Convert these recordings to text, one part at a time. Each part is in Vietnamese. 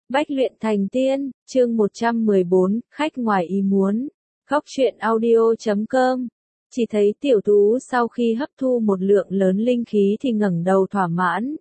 Bách luyện thành tiên, chương 114, khách ngoài ý muốn. Góc truyện audio.com. Chỉ thấy tiểu tú sau khi hấp thu một lượng lớn linh khí thì ngẩng đầu thỏa mãn.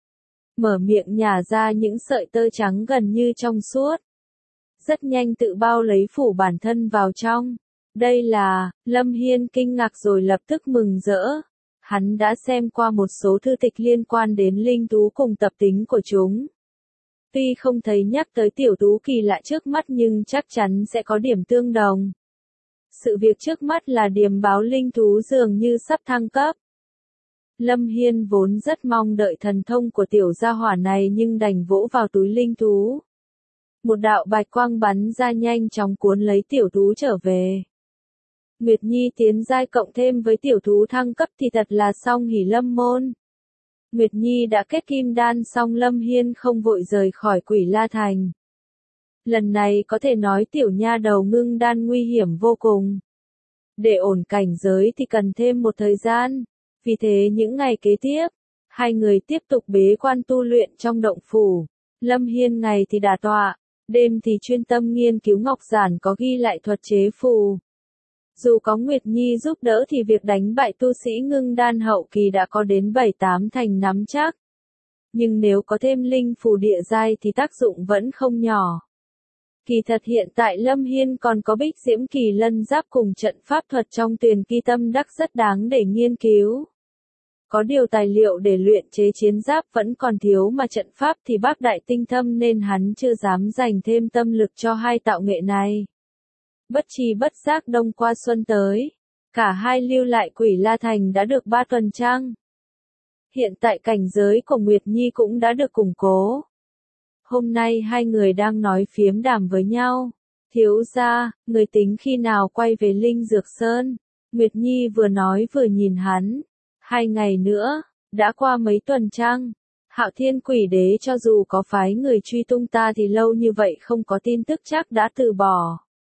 Mở miệng nhả ra những sợi tơ trắng gần như trong suốt. Rất nhanh tự bao lấy phủ bản thân vào trong. Đây là, Lâm Hiên kinh ngạc rồi lập tức mừng rỡ. Hắn đã xem qua một số thư tịch liên quan đến linh tú cùng tập tính của chúng. Tuy không thấy nhắc tới tiểu tú kỳ lạ trước mắt nhưng chắc chắn sẽ có điểm tương đồng. Sự việc trước mắt là điềm báo linh tú dường như sắp thăng cấp. Lâm Hiên vốn rất mong đợi thần thông của tiểu gia hỏa này nhưng đành vỗ vào túi linh tú. Một đạo bạch quang bắn ra nhanh chóng cuốn lấy tiểu tú trở về. Nguyệt Nhi tiến giai cộng thêm với tiểu tú thăng cấp thì thật là song hỷ lâm môn. Nguyệt Nhi đã kết kim đan xong Lâm Hiên không vội rời khỏi Quỷ La Thành. Lần này có thể nói tiểu nha đầu ngưng đan nguy hiểm vô cùng. Để ổn cảnh giới thì cần thêm một thời gian. Vì thế những ngày kế tiếp, hai người tiếp tục bế quan tu luyện trong động phủ. Lâm Hiên ngày thì đả tọa, đêm thì chuyên tâm nghiên cứu ngọc giản có ghi lại thuật chế phù. Dù có Nguyệt Nhi giúp đỡ thì việc đánh bại tu sĩ ngưng đan hậu kỳ đã có đến 7-8 thành nắm chắc. Nhưng nếu có thêm linh phù địa giai thì tác dụng vẫn không nhỏ. Kỳ thật hiện tại Lâm Hiên còn có Bích Diễm Kỳ Lân Giáp cùng trận pháp thuật trong Tuyền Kỳ Tâm Đắc rất đáng để nghiên cứu. Có điều tài liệu để luyện chế chiến giáp vẫn còn thiếu mà trận pháp thì bác đại tinh thâm nên hắn chưa dám dành thêm tâm lực cho hai tạo nghệ này. Bất tri bất giác đông qua xuân tới, cả hai lưu lại Quỷ La Thành đã được 3 tuần trăng. Hiện tại cảnh giới của Nguyệt Nhi cũng đã được củng cố. Hôm nay hai người đang nói phiếm đàm với nhau. Thiếu gia, người tính khi nào quay về Linh Dược Sơn? Nguyệt Nhi vừa nói vừa nhìn hắn. 2 ngày nữa, đã qua mấy tuần trăng. Hạo Thiên Quỷ Đế cho dù có phái người truy tung ta thì lâu như vậy không có tin tức chắc đã từ bỏ.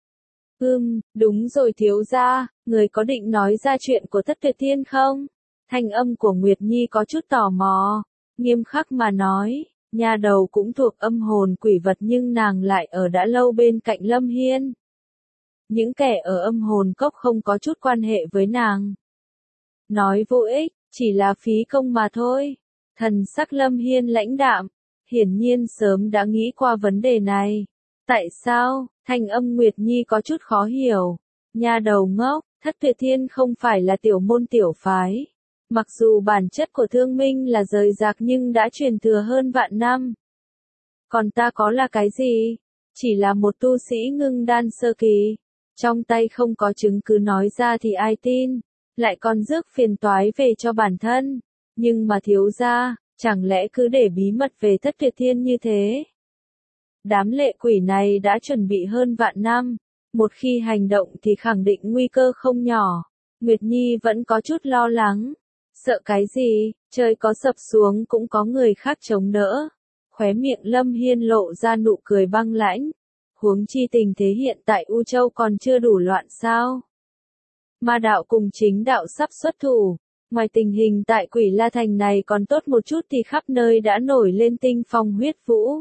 Đúng rồi thiếu gia, người có định nói ra chuyện của Thất Tuyệt Thiên không? Thanh âm của Nguyệt Nhi có chút tò mò, nghiêm khắc mà nói, nhà đầu cũng thuộc âm hồn quỷ vật nhưng nàng lại ở đã lâu bên cạnh Lâm Hiên. Những kẻ ở âm hồn cốc không có chút quan hệ với nàng. Nói vô ích, chỉ là phí công mà thôi. Thần sắc Lâm Hiên lãnh đạm, hiển nhiên sớm đã nghĩ qua vấn đề này. Tại sao? Thanh âm Nguyệt Nhi có chút khó hiểu. Nhà đầu ngốc, Thất Tuyệt Thiên không phải là tiểu môn tiểu phái. Mặc dù bản chất của Thương Minh là rời rạc nhưng đã truyền thừa hơn vạn năm. Còn ta có là cái gì? Chỉ là một tu sĩ ngưng đan sơ kỳ. Trong tay không có chứng cứ nói ra thì ai tin. Lại còn rước phiền toái về cho bản thân. Nhưng mà thiếu gia, chẳng lẽ cứ để bí mật về Thất Tuyệt Thiên như thế? Đám lệ quỷ này đã chuẩn bị hơn vạn năm, một khi hành động thì khẳng định nguy cơ không nhỏ. Nguyệt Nhi vẫn có chút lo lắng. Sợ cái gì, trời có sập xuống cũng có người khác chống đỡ. Khóe miệng Lâm Hiên lộ ra nụ cười băng lãnh. Huống chi tình thế hiện tại U Châu còn chưa đủ loạn sao? Ma đạo cùng chính đạo sắp xuất thủ. Ngoài tình hình tại Quỷ La Thành này còn tốt một chút thì khắp nơi đã nổi lên tinh phong huyết vũ.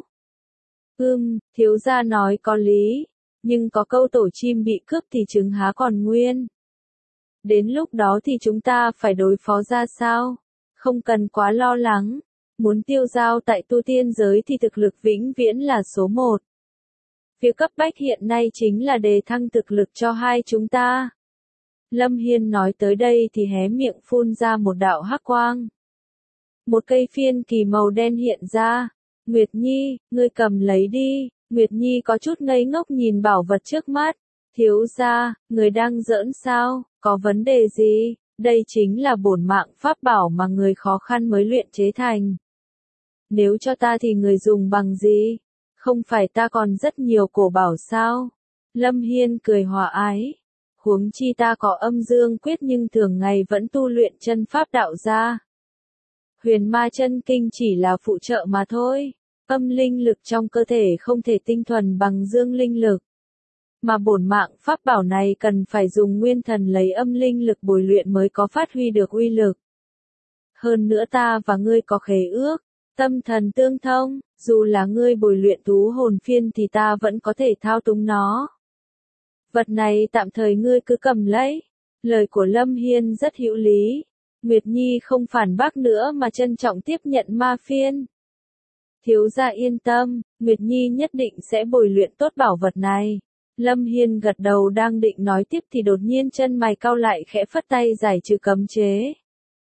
Thiếu gia nói có lý, nhưng có câu tổ chim bị cướp thì trứng há còn nguyên. Đến lúc đó thì chúng ta phải đối phó ra sao? Không cần quá lo lắng, muốn tiêu dao tại tu tiên giới thì thực lực vĩnh viễn là số 1. Việc cấp bách hiện nay chính là đề thăng thực lực cho hai chúng ta. Lâm Hiên nói tới đây thì hé miệng phun ra một đạo hắc quang. Một cây phiên kỳ màu đen hiện ra. Nguyệt Nhi, ngươi cầm lấy đi. Nguyệt Nhi có chút ngây ngốc nhìn bảo vật trước mắt. Thiếu gia, người đang giỡn sao, có vấn đề gì? Đây chính là bổn mạng pháp bảo mà người khó khăn mới luyện chế thành. Nếu cho ta thì người dùng bằng gì? Không phải ta còn rất nhiều cổ bảo sao? Lâm Hiên cười hòa ái. Huống chi ta có âm dương quyết nhưng thường ngày vẫn tu luyện chân pháp đạo gia. Huyền ma chân kinh chỉ là phụ trợ mà thôi. Âm linh lực trong cơ thể không thể tinh thuần bằng dương linh lực. Mà bổn mạng pháp bảo này cần phải dùng nguyên thần lấy âm linh lực bồi luyện mới có phát huy được uy lực. Hơn nữa ta và ngươi có khế ước. Tâm thần tương thông, dù là ngươi bồi luyện thú hồn phiên thì ta vẫn có thể thao túng nó. Vật này tạm thời ngươi cứ cầm lấy. Lời của Lâm Hiên rất hữu lý. Nguyệt Nhi không phản bác nữa mà trân trọng tiếp nhận ma phiên. Thiếu gia yên tâm, Nguyệt Nhi nhất định sẽ bồi luyện tốt bảo vật này. Lâm Hiên gật đầu đang định nói tiếp thì đột nhiên chân mày cau lại khẽ phất tay giải trừ cấm chế.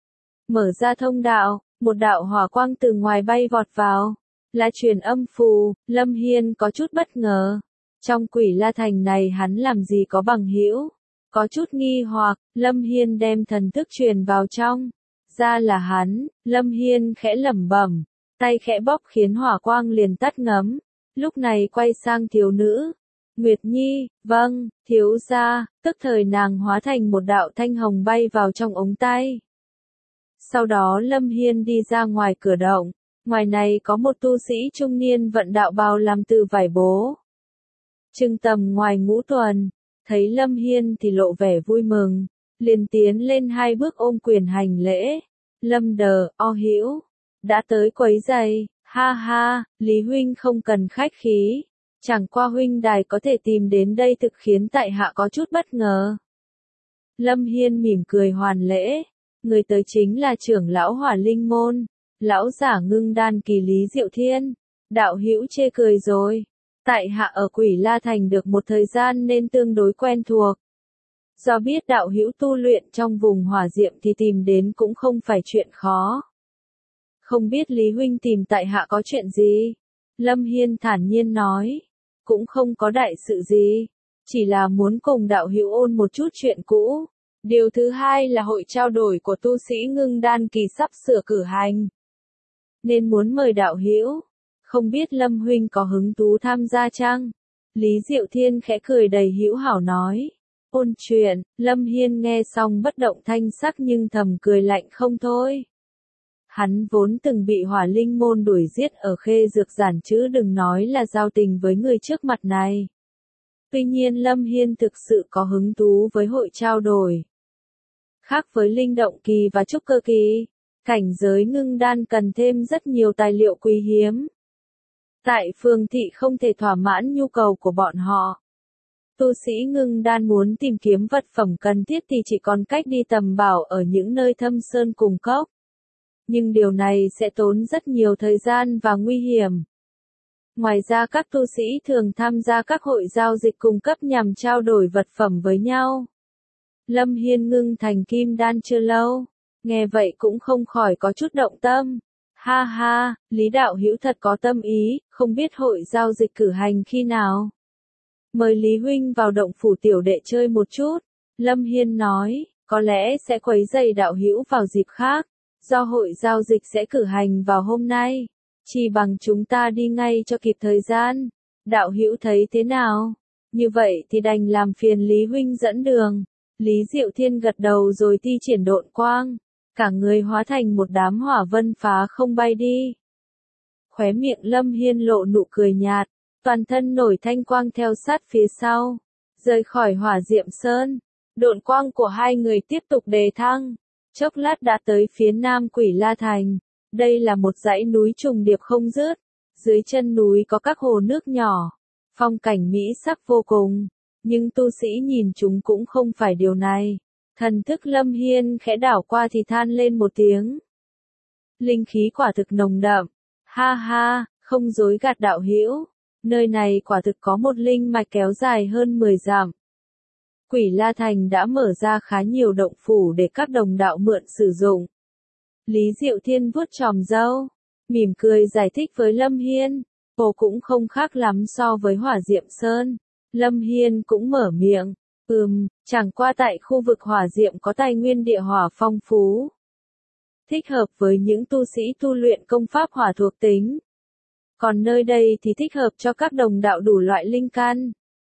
Mở ra thông đạo, một đạo hỏa quang từ ngoài bay vọt vào. Là truyền âm phù, Lâm Hiên có chút bất ngờ. Trong Quỷ La Thành này hắn làm gì có bằng hữu? Có chút nghi hoặc, Lâm Hiên đem thần thức truyền vào trong. Ra là hắn, Lâm Hiên khẽ lẩm bẩm, tay khẽ bóp khiến hỏa quang liền tắt ngấm. Lúc này quay sang thiếu nữ. Nguyệt Nhi, vâng, thiếu gia, tức thời nàng hóa thành một đạo thanh hồng bay vào trong ống tay. Sau đó Lâm Hiên đi ra ngoài cửa động, ngoài này có một tu sĩ trung niên vận đạo bào làm từ vải bố. Trưng tầm ngoài ngũ tuần, thấy Lâm Hiên thì lộ vẻ vui mừng, liền tiến lên 2 bước ôm quyền hành lễ. Lâm Đờ, o hữu, đã tới quấy giày, ha ha, Lý huynh không cần khách khí. Chẳng qua huynh đài có thể tìm đến đây thực khiến tại hạ có chút bất ngờ. Lâm Hiên mỉm cười hoàn lễ, người tới chính là trưởng lão Hỏa Linh môn, lão giả ngưng đan kỳ Lý Diệu Thiên. Đạo hữu chê cười rồi, tại hạ ở Quỷ La Thành được một thời gian nên tương đối quen thuộc. Do biết đạo hữu tu luyện trong vùng hỏa diệm thì tìm đến cũng không phải chuyện khó. Không biết Lý huynh tìm tại hạ có chuyện gì? Lâm Hiên thản nhiên nói, cũng không có đại sự gì, chỉ là muốn cùng đạo hữu ôn một chút chuyện cũ. Điều thứ hai là hội trao đổi của tu sĩ ngưng đan kỳ sắp sửa cử hành, nên muốn mời đạo hữu. Không biết Lâm huynh có hứng thú tham gia chăng? Lý Diệu Thiên khẽ cười đầy hữu hảo nói. Ôn chuyện, Lâm Hiên nghe xong bất động thanh sắc nhưng thầm cười lạnh không thôi. Hắn vốn từng bị Hỏa Linh môn đuổi giết ở Khê Dược Giản chứ đừng nói là giao tình với người trước mặt này. Tuy nhiên Lâm Hiên thực sự có hứng thú với hội trao đổi. Khác với linh động kỳ và trúc cơ kỳ, cảnh giới ngưng đan cần thêm rất nhiều tài liệu quý hiếm. Tại phường thị không thể thỏa mãn nhu cầu của bọn họ. Tu sĩ ngưng đan muốn tìm kiếm vật phẩm cần thiết thì chỉ còn cách đi tầm bảo ở những nơi thâm sơn cùng cốc. Nhưng điều này sẽ tốn rất nhiều thời gian và nguy hiểm. Ngoài ra các tu sĩ thường tham gia các hội giao dịch cung cấp nhằm trao đổi vật phẩm với nhau. Lâm Hiên ngưng thành kim đan chưa lâu, nghe vậy cũng không khỏi có chút động tâm. Ha ha, Lý đạo hữu thật có tâm ý, không biết hội giao dịch cử hành khi nào. Mời Lý huynh vào động phủ tiểu đệ chơi một chút. Lâm Hiên nói, có lẽ sẽ quấy rầy đạo hữu vào dịp khác, do hội giao dịch sẽ cử hành vào hôm nay. Chỉ bằng chúng ta đi ngay cho kịp thời gian. Đạo hữu thấy thế nào? Như vậy thì đành làm phiền Lý huynh dẫn đường. Lý Diệu Thiên gật đầu rồi thi triển độn quang. Cả người hóa thành một đám hỏa vân phá không bay đi. Khóe miệng Lâm Hiên lộ nụ cười nhạt, toàn thân nổi thanh quang theo sát phía sau. Rời khỏi Hỏa Diệm Sơn, độn quang của hai người tiếp tục đề thăng. Chốc lát đã tới phía nam Quỷ La Thành. Đây là một dãy núi trùng điệp không dứt. Dưới chân núi có các hồ nước nhỏ. Phong cảnh mỹ sắc vô cùng. Nhưng tu sĩ nhìn chúng cũng không phải điều này. Thần thức Lâm Hiên khẽ đảo qua thì than lên một tiếng. Linh khí quả thực nồng đậm. Ha ha, không dối gạt đạo hữu. Nơi này quả thực có một linh mạch kéo dài hơn 10 dặm. Quỷ La Thành đã mở ra khá nhiều động phủ để các đồng đạo mượn sử dụng. Lý Diệu Thiên vuốt chòm râu, mỉm cười giải thích với Lâm Hiên. Ồ cũng không khác lắm so với Hỏa Diệm Sơn. Lâm Hiên cũng mở miệng. Chẳng qua tại khu vực hỏa diệm có tài nguyên địa hỏa phong phú. Thích hợp với những tu sĩ tu luyện công pháp hỏa thuộc tính. Còn nơi đây thì thích hợp cho các đồng đạo đủ loại linh căn.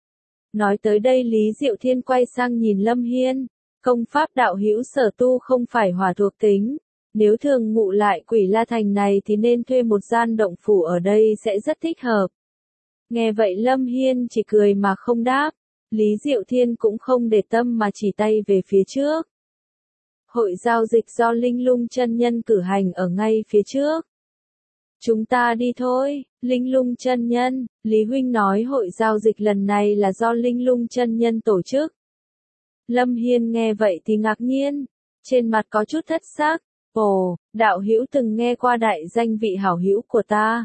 Nói tới đây Lý Diệu Thiên quay sang nhìn Lâm Hiên. Công pháp đạo hữu sở tu không phải hỏa thuộc tính. Nếu thường ngụ lại Quỷ La Thành này thì nên thuê một gian động phủ ở đây sẽ rất thích hợp. Nghe vậy Lâm Hiên chỉ cười mà không đáp. Lý Diệu Thiên cũng không để tâm mà chỉ tay về phía trước. Hội giao dịch do Linh Lung chân nhân cử hành ở ngay phía trước. Chúng ta đi thôi, Linh Lung chân nhân, Lý Huynh nói hội giao dịch lần này là do Linh Lung chân nhân tổ chức. Lâm Hiên nghe vậy thì ngạc nhiên, trên mặt có chút thất sắc. Ồ, đạo hữu từng nghe qua đại danh vị hảo hữu của ta.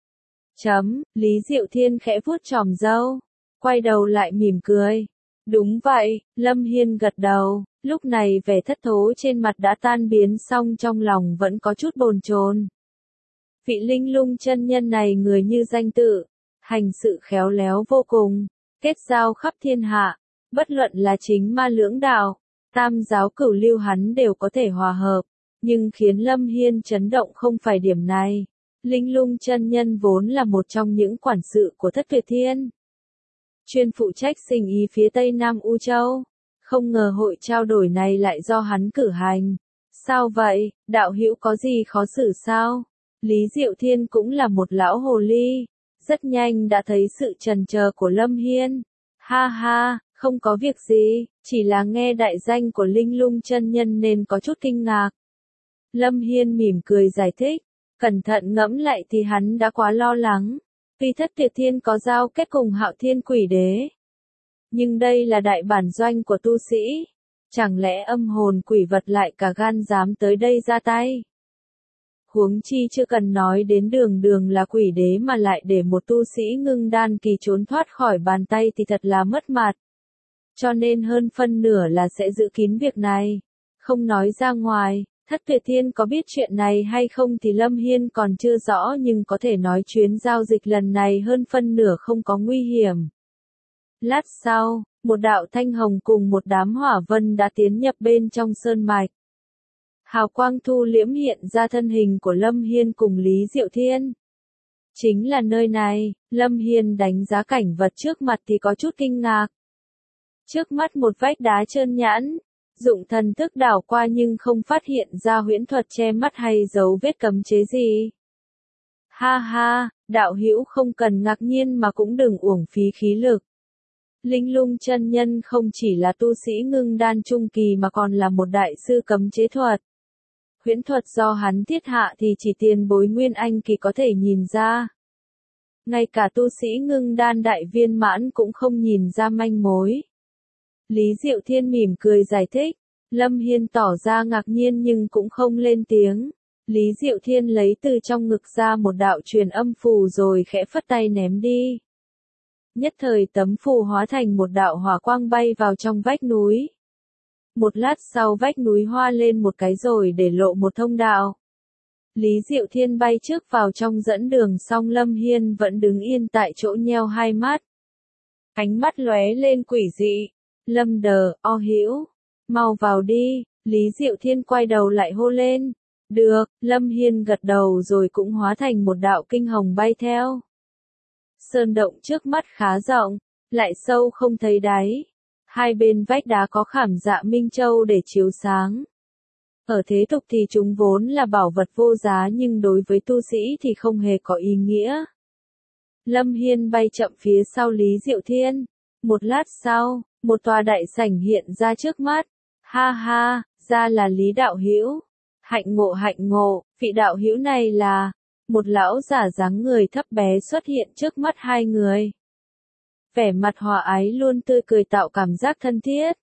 Lý Diệu Thiên khẽ vuốt chòm râu, quay đầu lại mỉm cười. Đúng vậy, Lâm Hiên gật đầu, lúc này vẻ thất thố trên mặt đã tan biến xong trong lòng vẫn có chút bồn chồn. Vị Linh Lung chân nhân này người như danh tự, hành sự khéo léo vô cùng, kết giao khắp thiên hạ, bất luận là chính ma lưỡng đạo, tam giáo cửu lưu hắn đều có thể hòa hợp, nhưng khiến Lâm Hiên chấn động không phải điểm này. Linh Lung chân nhân vốn là một trong những quản sự của Thất Tuyệt Thiên, chuyên phụ trách sinh ý phía tây nam U Châu, không ngờ hội trao đổi này lại do hắn cử hành. Sao vậy, đạo hữu có gì khó xử sao? Lý Diệu Thiên cũng là một lão hồ ly, rất nhanh đã thấy sự chần chờ của Lâm Hiên. Ha ha, không có việc gì, chỉ là nghe đại danh của Linh Lung chân nhân nên có chút kinh ngạc. Lâm Hiên mỉm cười giải thích, cẩn thận ngẫm lại thì hắn đã quá lo lắng, vì Thất Tuyệt Thiên có giao kết cùng Hạo Thiên Quỷ Đế. Nhưng đây là đại bản doanh của tu sĩ, chẳng lẽ âm hồn quỷ vật lại cả gan dám tới đây ra tay? Huống chi chưa cần nói đến đường đường là quỷ đế mà lại để một tu sĩ ngưng đan kỳ trốn thoát khỏi bàn tay thì thật là mất mặt. Cho nên hơn phân nửa là sẽ giữ kín việc này, không nói ra ngoài. Thất Tuyệt Thiên có biết chuyện này hay không thì Lâm Hiên còn chưa rõ, nhưng có thể nói chuyến giao dịch lần này hơn phân nửa không có nguy hiểm. Lát sau, một đạo thanh hồng cùng một đám hỏa vân đã tiến nhập bên trong sơn mạch. Hào quang thu liễm hiện ra thân hình của Lâm Hiên cùng Lý Diệu Thiên. Chính là nơi này, Lâm Hiên đánh giá cảnh vật trước mặt thì có chút kinh ngạc. Trước mắt một vách đá trơn nhẵn, dụng thần thức đảo qua nhưng không phát hiện ra huyễn thuật che mắt hay dấu vết cấm chế gì. Ha ha, đạo hữu không cần ngạc nhiên mà cũng đừng uổng phí khí lực. Linh Lung chân nhân không chỉ là tu sĩ ngưng đan trung kỳ mà còn là một đại sư cấm chế thuật. Huyễn thuật do hắn thiết hạ thì chỉ tiền bối Nguyên Anh kỳ có thể nhìn ra. Ngay cả tu sĩ ngưng đan đại viên mãn cũng không nhìn ra manh mối. Lý Diệu Thiên mỉm cười giải thích, Lâm Hiên tỏ ra ngạc nhiên nhưng cũng không lên tiếng. Lý Diệu Thiên lấy từ trong ngực ra một đạo truyền âm phù rồi khẽ phất tay ném đi. Nhất thời tấm phù hóa thành một đạo hỏa quang bay vào trong vách núi. Một lát sau vách núi hoa lên một cái rồi để lộ một thông đạo. Lý Diệu Thiên bay trước vào trong dẫn đường, song Lâm Hiên vẫn đứng yên tại chỗ nheo hai mắt. Ánh mắt lóe lên quỷ dị. Lâm Đờ, o hữu, mau vào đi. Lý Diệu Thiên quay đầu lại hô lên. Được, Lâm Hiên gật đầu rồi cũng hóa thành một đạo kinh hồng bay theo. Sơn động trước mắt khá rộng, lại sâu không thấy đáy. Hai bên vách đá có khảm dạ minh châu để chiếu sáng. Ở thế tục thì chúng vốn là bảo vật vô giá nhưng đối với tu sĩ thì không hề có ý nghĩa. Lâm Hiên bay chậm phía sau Lý Diệu Thiên. Một lát sau, một tòa đại sảnh hiện ra trước mắt. Ha ha, ra là Lý đạo hữu. Hạnh ngộ, vị đạo hữu này là... Một lão giả dáng người thấp bé xuất hiện trước mắt hai người. Vẻ mặt hòa ái luôn tươi cười tạo cảm giác thân thiết.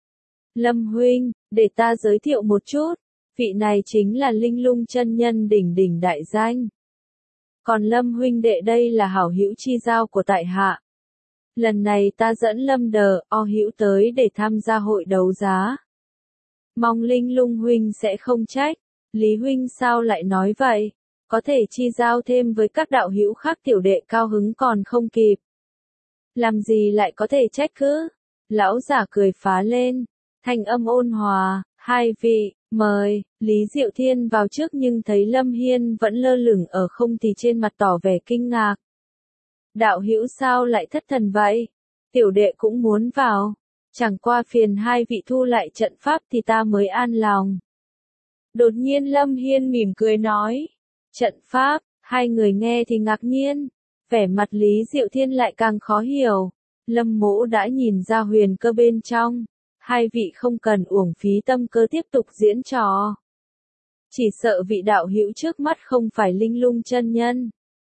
Lâm huynh, để ta giới thiệu một chút, vị này chính là Linh Lung chân nhân đỉnh đỉnh đại danh. Còn Lâm huynh đệ đây là hảo hữu chi giao của tại hạ. Lần này ta dẫn Lâm Đờ, o hữu tới để tham gia hội đấu giá. Mong Linh Lung huynh sẽ không trách. Lý huynh sao lại nói vậy? Có thể chi giao thêm với các đạo hữu khác, tiểu đệ cao hứng còn không kịp. Làm gì lại có thể trách cứ? Lão giả cười phá lên, thanh âm ôn hòa, hai vị, mời. Lý Diệu Thiên vào trước nhưng thấy Lâm Hiên vẫn lơ lửng ở không thì trên mặt tỏ vẻ kinh ngạc. Đạo hữu sao lại thất thần vậy? Tiểu đệ cũng muốn vào, chẳng qua phiền hai vị thu lại trận pháp thì ta mới an lòng. Đột nhiên Lâm Hiên mỉm cười nói. Trận pháp, hai người nghe thì ngạc nhiên, vẻ mặt Lý Diệu Thiên lại càng khó hiểu. Lâm Mỗ đã nhìn ra huyền cơ bên trong, hai vị không cần uổng phí tâm cơ tiếp tục diễn trò. Chỉ sợ vị đạo hữu trước mắt không phải Linh Lung chân nhân.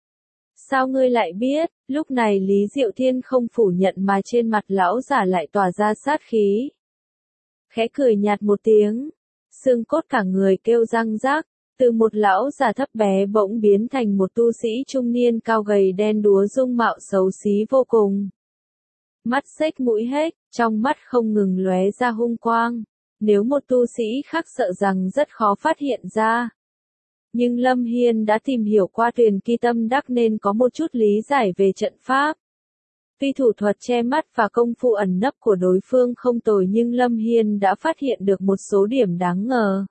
Sao ngươi lại biết? Lúc này Lý Diệu Thiên không phủ nhận mà trên mặt lão giả lại tỏa ra sát khí. Khẽ cười nhạt một tiếng, xương cốt cả người kêu răng rác, từ một lão già thấp bé bỗng biến thành một tu sĩ trung niên cao gầy đen đúa dung mạo xấu xí vô cùng. Mắt xếch mũi hết, trong mắt không ngừng lóe ra hung quang, nếu một tu sĩ khác sợ rằng rất khó phát hiện ra. Nhưng Lâm Hiên đã tìm hiểu qua Tuyền Kỳ Tâm Đắc nên có một chút lý giải về trận pháp. Tuy thủ thuật che mắt và công phu ẩn nấp của đối phương không tồi nhưng Lâm Hiên đã phát hiện được một số điểm đáng ngờ.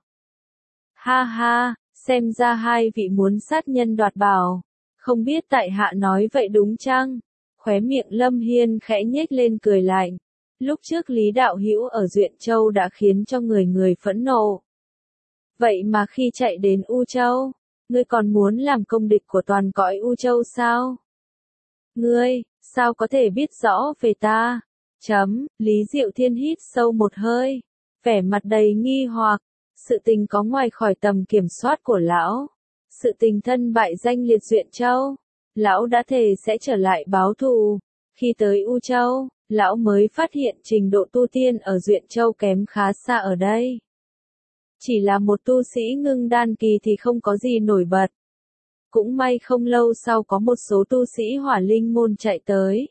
Ha ha, xem ra hai vị muốn sát nhân đoạt bảo. Không biết tại hạ nói vậy đúng chăng? Khóe miệng Lâm Hiên khẽ nhếch lên cười lạnh. Lúc trước Lý Đạo Hữu ở Duyện Châu đã khiến cho người người phẫn nộ. Vậy mà khi chạy đến U Châu, ngươi còn muốn làm công địch của toàn cõi U Châu sao? Ngươi, sao có thể biết rõ về ta? Lý Diệu Thiên hít sâu một hơi, vẻ mặt đầy nghi hoặc, sự tình có ngoài khỏi tầm kiểm soát của lão. Sự tình thân bại danh liệt Duyện Châu, lão đã thề sẽ trở lại báo thù. Khi tới U Châu, lão mới phát hiện trình độ tu tiên ở Duyện Châu kém khá xa ở đây. Chỉ là một tu sĩ ngưng đan kỳ thì không có gì nổi bật. Cũng may không lâu sau có một số tu sĩ Hỏa Linh môn chạy tới.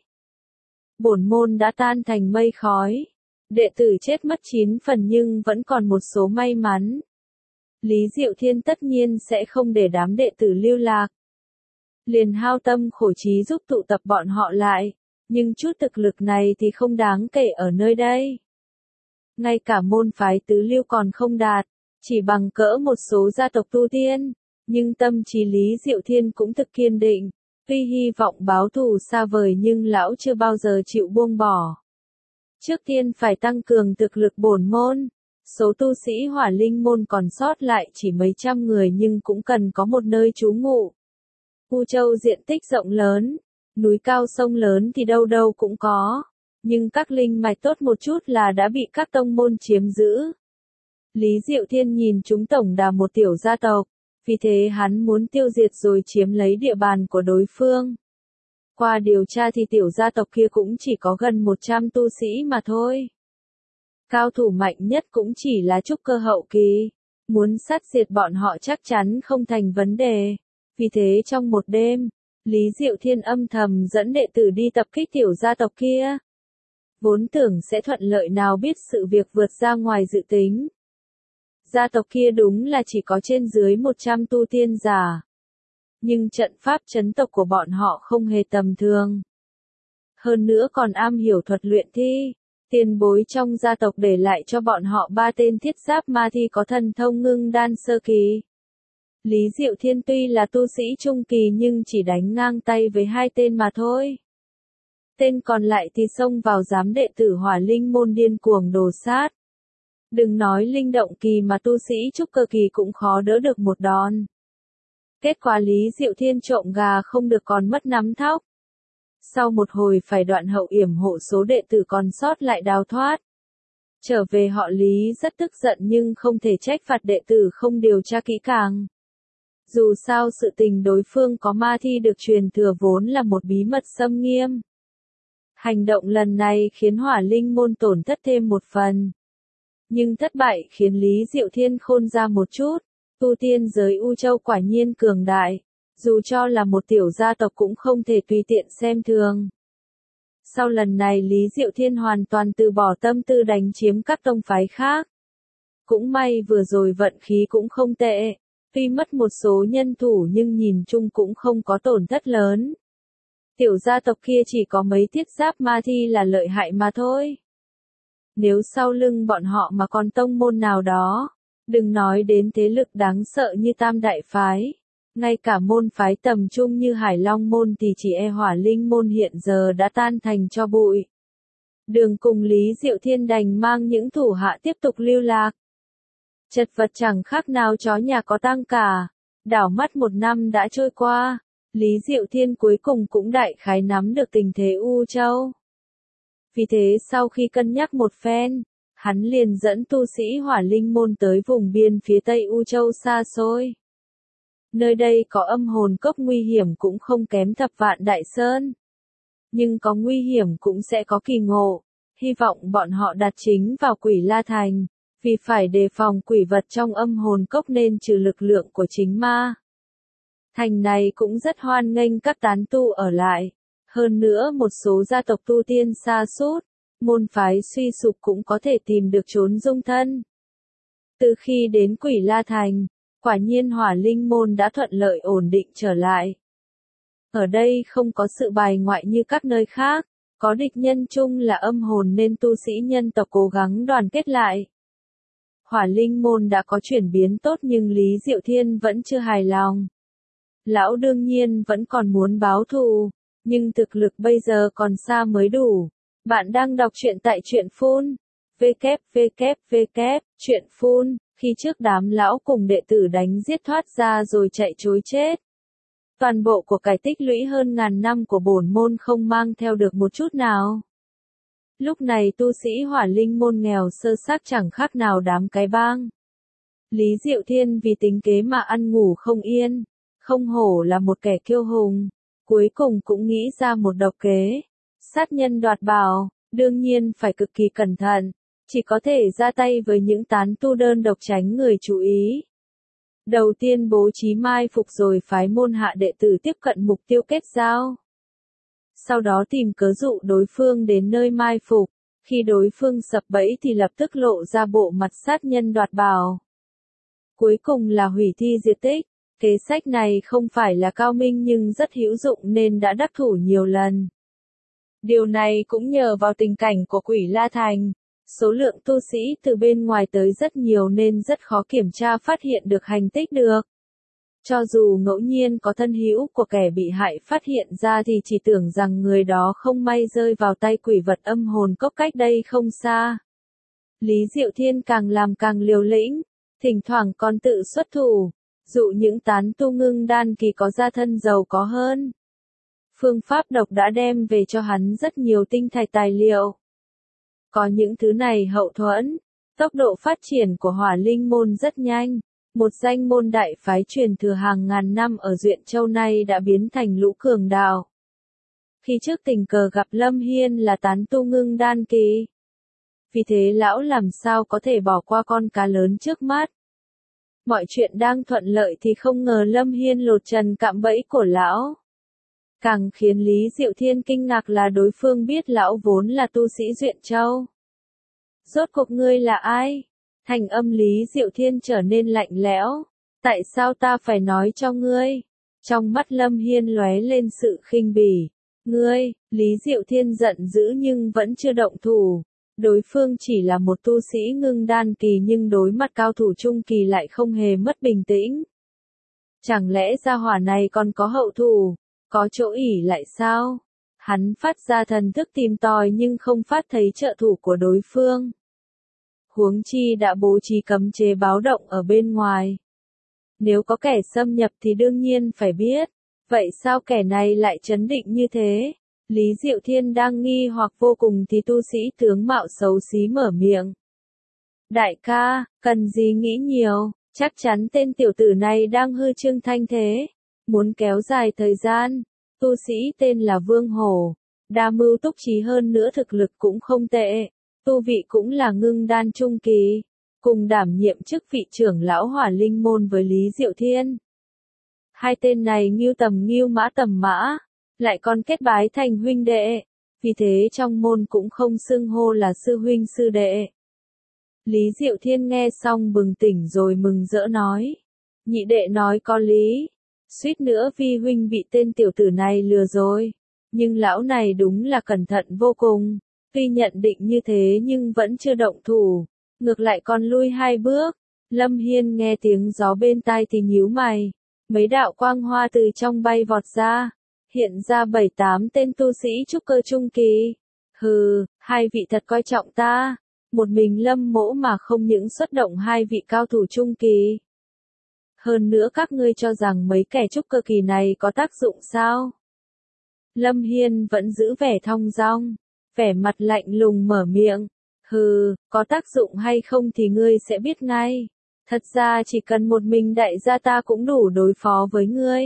Bổn môn đã tan thành mây khói. Đệ tử chết mất 9 phần nhưng vẫn còn một số may mắn. Lý Diệu Thiên tất nhiên sẽ không để đám đệ tử lưu lạc. Liền hao tâm khổ trí giúp tụ tập bọn họ lại. Nhưng chút thực lực này thì không đáng kể ở nơi đây. Ngay cả môn phái tứ lưu còn không đạt. Chỉ bằng cỡ một số gia tộc tu tiên. Nhưng tâm trí Lý Diệu Thiên cũng thực kiên định. Tuy hy vọng báo thù xa vời nhưng lão chưa bao giờ chịu buông bỏ. Trước tiên phải tăng cường thực lực bổn môn. Số tu sĩ Hỏa Linh môn còn sót lại chỉ mấy trăm người nhưng cũng cần có một nơi trú ngụ. U Châu diện tích rộng lớn, núi cao sông lớn thì đâu đâu cũng có. Nhưng các linh mạch tốt một chút là đã bị các tông môn chiếm giữ. Lý Diệu Thiên nhìn chúng tổng đà một tiểu gia tộc. Vì thế hắn muốn tiêu diệt rồi chiếm lấy địa bàn của đối phương. Qua điều tra thì tiểu gia tộc kia cũng chỉ có gần 100 tu sĩ mà thôi. Cao thủ mạnh nhất cũng chỉ là trúc cơ hậu kỳ. Muốn sát diệt bọn họ chắc chắn không thành vấn đề. Vì thế trong một đêm, Lý Diệu Thiên âm thầm dẫn đệ tử đi tập kích tiểu gia tộc kia. Vốn tưởng sẽ thuận lợi nào biết sự việc vượt ra ngoài dự tính. Gia tộc kia đúng là chỉ có trên dưới 100 tu tiên giả. Nhưng trận pháp trấn tộc của bọn họ không hề tầm thường. Hơn nữa còn am hiểu thuật luyện thi. Tiền bối trong gia tộc để lại cho bọn họ 3 tên thiết giáp ma thi có thần thông ngưng đan sơ kỳ. Lý Diệu Thiên tuy là tu sĩ trung kỳ nhưng chỉ đánh ngang tay với 2 tên mà thôi. Tên còn lại thì xông vào giám đệ tử Hỏa Linh môn điên cuồng đồ sát. Đừng nói linh động kỳ mà tu sĩ trúc cơ kỳ cũng khó đỡ được một đòn. Kết quả Lý Diệu Thiên trộm gà không được còn mất nắm thóc. Sau một hồi phải đoạn hậu yểm hộ số đệ tử còn sót lại đào thoát. Trở về họ Lý rất tức giận nhưng không thể trách phạt đệ tử không điều tra kỹ càng. Dù sao sự tình đối phương có ma thi được truyền thừa vốn là một bí mật xâm nghiêm. Hành động lần này khiến Hỏa Linh môn tổn thất thêm một phần. Nhưng thất bại khiến Lý Diệu Thiên khôn ra một chút. Tu tiên giới U Châu quả nhiên cường đại. Dù cho là một tiểu gia tộc cũng không thể tùy tiện xem thường. Sau lần này Lý Diệu Thiên hoàn toàn từ bỏ tâm tư đánh chiếm các tông phái khác. Cũng may vừa rồi vận khí cũng không tệ. Tuy mất một số nhân thủ nhưng nhìn chung cũng không có tổn thất lớn. Tiểu gia tộc kia chỉ có mấy thiết giáp ma thi là lợi hại mà thôi. Nếu sau lưng bọn họ mà còn tông môn nào đó, đừng nói đến thế lực đáng sợ như Tam Đại Phái, ngay cả môn phái tầm trung như Hải Long môn thì chỉ e Hỏa Linh môn hiện giờ đã tan thành tro bụi. Đường cùng Lý Diệu Thiên đành mang những thủ hạ tiếp tục lưu lạc. Chật vật chẳng khác nào chó nhà có tang cả. Đảo mắt 1 năm đã trôi qua, Lý Diệu Thiên cuối cùng cũng đại khái nắm được tình thế U Châu. Vì thế sau khi cân nhắc một phen, hắn liền dẫn tu sĩ Hỏa Linh môn tới vùng biên phía Tây U Châu xa xôi. Nơi đây có âm hồn cốc nguy hiểm cũng không kém Thập Vạn Đại Sơn. Nhưng có nguy hiểm cũng sẽ có kỳ ngộ, hy vọng bọn họ đặt chính vào Quỷ La Thành, vì phải đề phòng quỷ vật trong âm hồn cốc nên trừ lực lượng của chính ma. Thành này cũng rất hoan nghênh các tán tu ở lại, hơn nữa một số gia tộc tu tiên xa sút, môn phái suy sụp cũng có thể tìm được chốn dung thân. Từ khi đến Quỷ La Thành, quả nhiên Hỏa Linh môn đã thuận lợi ổn định trở lại. Ở đây không có sự bài ngoại như các nơi khác, có địch nhân chung là âm hồn nên tu sĩ nhân tộc cố gắng đoàn kết lại. Hỏa Linh môn đã có chuyển biến tốt nhưng Lý Diệu Thiên vẫn chưa hài lòng. Lão đương nhiên vẫn còn muốn báo thù, nhưng thực lực bây giờ còn xa mới đủ. Bạn đang đọc truyện tại truyện phun. Truyện phun, khi trước đám lão cùng đệ tử đánh giết thoát ra rồi chạy trối chết. Toàn bộ của cải tích lũy hơn ngàn năm của bổn môn không mang theo được một chút nào. Lúc này tu sĩ Hỏa Linh môn nghèo sơ xác chẳng khác nào đám cái bang. Lý Diệu Thiên vì tính kế mà ăn ngủ không yên, không hổ là một kẻ kiêu hùng, cuối cùng cũng nghĩ ra một độc kế. Sát nhân đoạt bảo, đương nhiên phải cực kỳ cẩn thận, chỉ có thể ra tay với những tán tu đơn độc tránh người chú ý. Đầu tiên bố trí mai phục rồi phái môn hạ đệ tử tiếp cận mục tiêu kết giao. Sau đó tìm cớ dụ đối phương đến nơi mai phục, khi đối phương sập bẫy thì lập tức lộ ra bộ mặt sát nhân đoạt bảo. Cuối cùng là hủy thi diệt tích, kế sách này không phải là cao minh nhưng rất hữu dụng nên đã đắc thủ nhiều lần. Điều này cũng nhờ vào tình cảnh của Quỷ La Thành, số lượng tu sĩ từ bên ngoài tới rất nhiều nên rất khó kiểm tra phát hiện được hành tích được. Cho dù ngẫu nhiên có thân hữu của kẻ bị hại phát hiện ra thì chỉ tưởng rằng người đó không may rơi vào tay quỷ vật âm hồn cốc cách đây không xa. Lý Diệu Thiên càng làm càng liều lĩnh, thỉnh thoảng còn tự xuất thủ, dụ những tán tu ngưng đan kỳ có gia thân giàu có hơn. Phương pháp độc đã đem về cho hắn rất nhiều tinh thạch tài liệu. Có những thứ này hậu thuẫn, tốc độ phát triển của Hỏa Linh môn rất nhanh. Một danh môn đại phái truyền thừa hàng ngàn năm ở Duyện Châu này đã biến thành lũ cường đạo. Khi trước tình cờ gặp Lâm Hiên là tán tu ngưng đan kỳ. Vì thế lão làm sao có thể bỏ qua con cá lớn trước mắt. Mọi chuyện đang thuận lợi thì không ngờ Lâm Hiên lột trần cạm bẫy của lão. Càng khiến Lý Diệu Thiên kinh ngạc là đối phương biết lão vốn là tu sĩ Duyện Châu. Rốt cuộc ngươi là ai? Thành âm Lý Diệu Thiên trở nên lạnh lẽo. Tại sao ta phải nói cho ngươi? Trong mắt Lâm Hiên lóe lên sự khinh bỉ. Ngươi, Lý Diệu Thiên giận dữ nhưng vẫn chưa động thủ. Đối phương chỉ là một tu sĩ ngưng đan kỳ nhưng đối mặt cao thủ trung kỳ lại không hề mất bình tĩnh. Chẳng lẽ gia hỏa này còn có hậu thủ, có chỗ ỷ lại sao? Hắn phát ra thần thức tìm tòi nhưng không phát thấy trợ thủ của đối phương. Huống chi đã bố trí cấm chế báo động ở bên ngoài. Nếu có kẻ xâm nhập thì đương nhiên phải biết. Vậy sao kẻ này lại trấn định như thế? Lý Diệu Thiên đang nghi hoặc vô cùng thì tu sĩ tướng mạo xấu xí mở miệng. Đại ca, cần gì nghĩ nhiều, chắc chắn tên tiểu tử này đang hư trương thanh thế. Muốn kéo dài thời gian, tu sĩ tên là Vương Hổ. Đa mưu túc trí hơn nữa thực lực cũng không tệ. Tu vị cũng là ngưng đan trung kỳ, cùng đảm nhiệm chức vị trưởng lão Hỏa Linh môn với Lý Diệu Thiên. Hai tên này ngưu tầm ngưu mã tầm mã, lại còn kết bái thành huynh đệ, vì thế trong môn cũng không xưng hô là sư huynh sư đệ. Lý Diệu Thiên nghe xong bừng tỉnh rồi mừng rỡ nói, nhị đệ nói có lý, suýt nữa vi huynh bị tên tiểu tử này lừa rồi, nhưng lão này đúng là cẩn thận vô cùng. Tuy nhận định như thế nhưng vẫn chưa động thủ, ngược lại còn lui hai bước. Lâm Hiên nghe tiếng gió bên tai thì nhíu mày, mấy đạo quang hoa từ trong bay vọt ra, hiện ra 7-8 tên tu sĩ trúc cơ trung kỳ. Hừ, hai vị thật coi trọng ta, một mình Lâm Mỗ mà không những xuất động hai vị cao thủ trung kỳ. Hơn nữa các ngươi cho rằng mấy kẻ trúc cơ kỳ này có tác dụng sao? Lâm Hiên vẫn giữ vẻ thong dong. Vẻ mặt lạnh lùng mở miệng, Hừ, có tác dụng hay không thì ngươi sẽ biết ngay. Thật ra chỉ cần một mình đại gia ta cũng đủ đối phó với ngươi.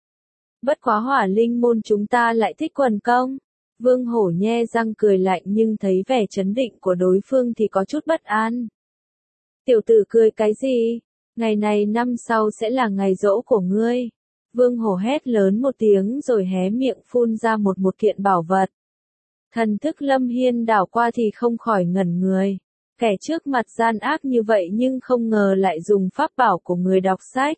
Bất quá Hỏa Linh môn chúng ta lại thích quần công. Vương Hổ nhe răng cười lạnh nhưng thấy vẻ chấn định của đối phương thì có chút bất an. Tiểu tử cười cái gì? Ngày này năm sau sẽ là ngày giỗ của ngươi. Vương Hổ hét lớn một tiếng rồi hé miệng phun ra một kiện bảo vật. Thần thức Lâm Hiên đảo qua thì không khỏi ngẩn người. Kẻ trước mặt gian ác như vậy nhưng không ngờ lại dùng pháp bảo của người đọc sách.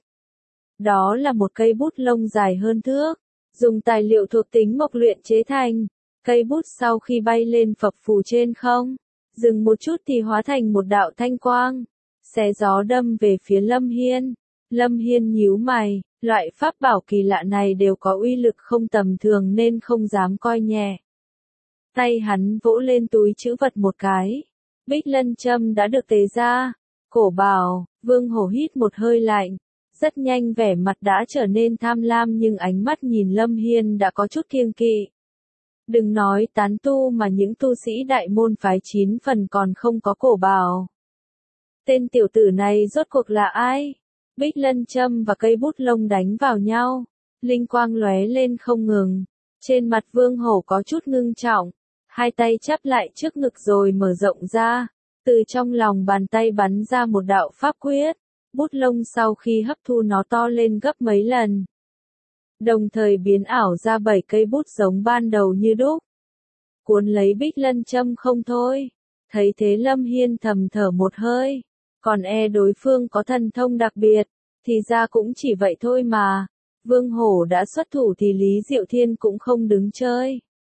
Đó là một cây bút lông dài hơn thước, dùng tài liệu thuộc tính mộc luyện chế thành. Cây bút sau khi bay lên phập phù trên không, dừng một chút thì hóa thành một đạo thanh quang, xé gió đâm về phía Lâm Hiên. Lâm Hiên nhíu mày, loại pháp bảo kỳ lạ này đều có uy lực không tầm thường nên không dám coi nhẹ. Tay hắn vỗ lên túi trữ vật một cái. Bích lân châm đã được tế ra. Cổ bảo, Vương Hổ hít một hơi lạnh. Rất nhanh vẻ mặt đã trở nên tham lam nhưng ánh mắt nhìn Lâm Hiên đã có chút kiêng kỵ. Đừng nói tán tu mà những tu sĩ đại môn phái 9 phần còn không có cổ bảo. Tên tiểu tử này rốt cuộc là ai? Bích lân châm và cây bút lông đánh vào nhau. Linh quang lóe lên không ngừng. Trên mặt Vương Hổ có chút ngưng trọng. Hai tay chắp lại trước ngực rồi mở rộng ra. Từ trong lòng bàn tay bắn ra một đạo pháp quyết. Bút lông sau khi hấp thu nó to lên gấp mấy lần. Đồng thời biến ảo ra 7 cây bút giống ban đầu như đúc. Cuốn lấy bích lân châm không thôi. Thấy thế Lâm Hiên thầm thở một hơi. Còn đối phương có thần thông đặc biệt. Thì ra cũng chỉ vậy thôi mà. Vương Hổ đã xuất thủ thì Lý Diệu Thiên cũng không đứng chơi.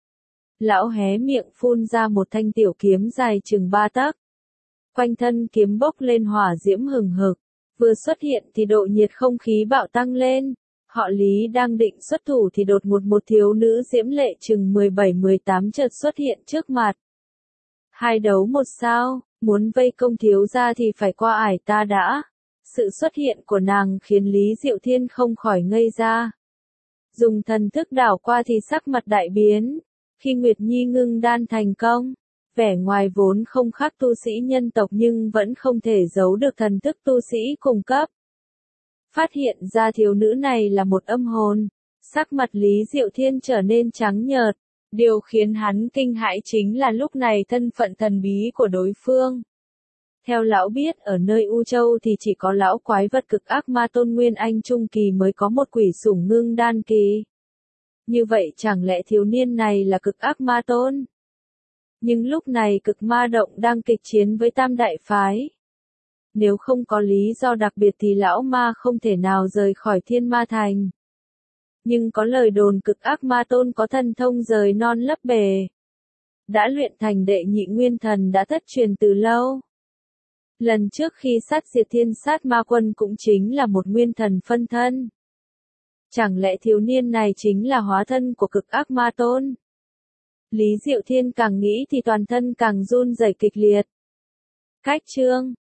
Lão hé miệng phun ra một thanh tiểu kiếm dài chừng 3 tấc. Quanh thân kiếm bốc lên hỏa diễm hừng hực. Vừa xuất hiện thì độ nhiệt không khí bạo tăng lên. Họ Lý đang định xuất thủ thì đột ngột một thiếu nữ diễm lệ chừng 17-18 chợt xuất hiện trước mặt. 2 đấu 1 sao, muốn vây công thiếu gia thì phải qua ải ta đã. Sự xuất hiện của nàng khiến Lý Diệu Thiên không khỏi ngây ra. Dùng thần thức đảo qua thì sắc mặt đại biến. Khi Nguyệt Nhi ngưng đan thành công, vẻ ngoài vốn không khác tu sĩ nhân tộc nhưng vẫn không thể giấu được thần thức tu sĩ cùng cấp. Phát hiện ra thiếu nữ này là một âm hồn, sắc mặt Lý Diệu Thiên trở nên trắng nhợt. Điều khiến hắn kinh hãi chính là lúc này thân phận thần bí của đối phương. Theo lão biết ở nơi U Châu thì chỉ có lão quái vật cực ác ma tôn Nguyên Anh Trung Kỳ mới có một quỷ sủng ngưng đan kỳ. Như vậy chẳng lẽ thiếu niên này là cực ác ma tôn? Nhưng lúc này cực ma động đang kịch chiến với tam đại phái. Nếu không có lý do đặc biệt thì lão ma không thể nào rời khỏi Thiên Ma Thành. Nhưng có lời đồn cực ác ma tôn có thần thông rời non lấp bể. Đã luyện thành đệ nhị nguyên thần đã thất truyền từ lâu. Lần trước khi sát diệt thiên sát ma quân cũng chính là một nguyên thần phân thân. Chẳng lẽ thiếu niên này chính là hóa thân của cực ác ma tôn? Lý Diệu Thiên càng nghĩ thì toàn thân càng run rẩy kịch liệt. Cách chương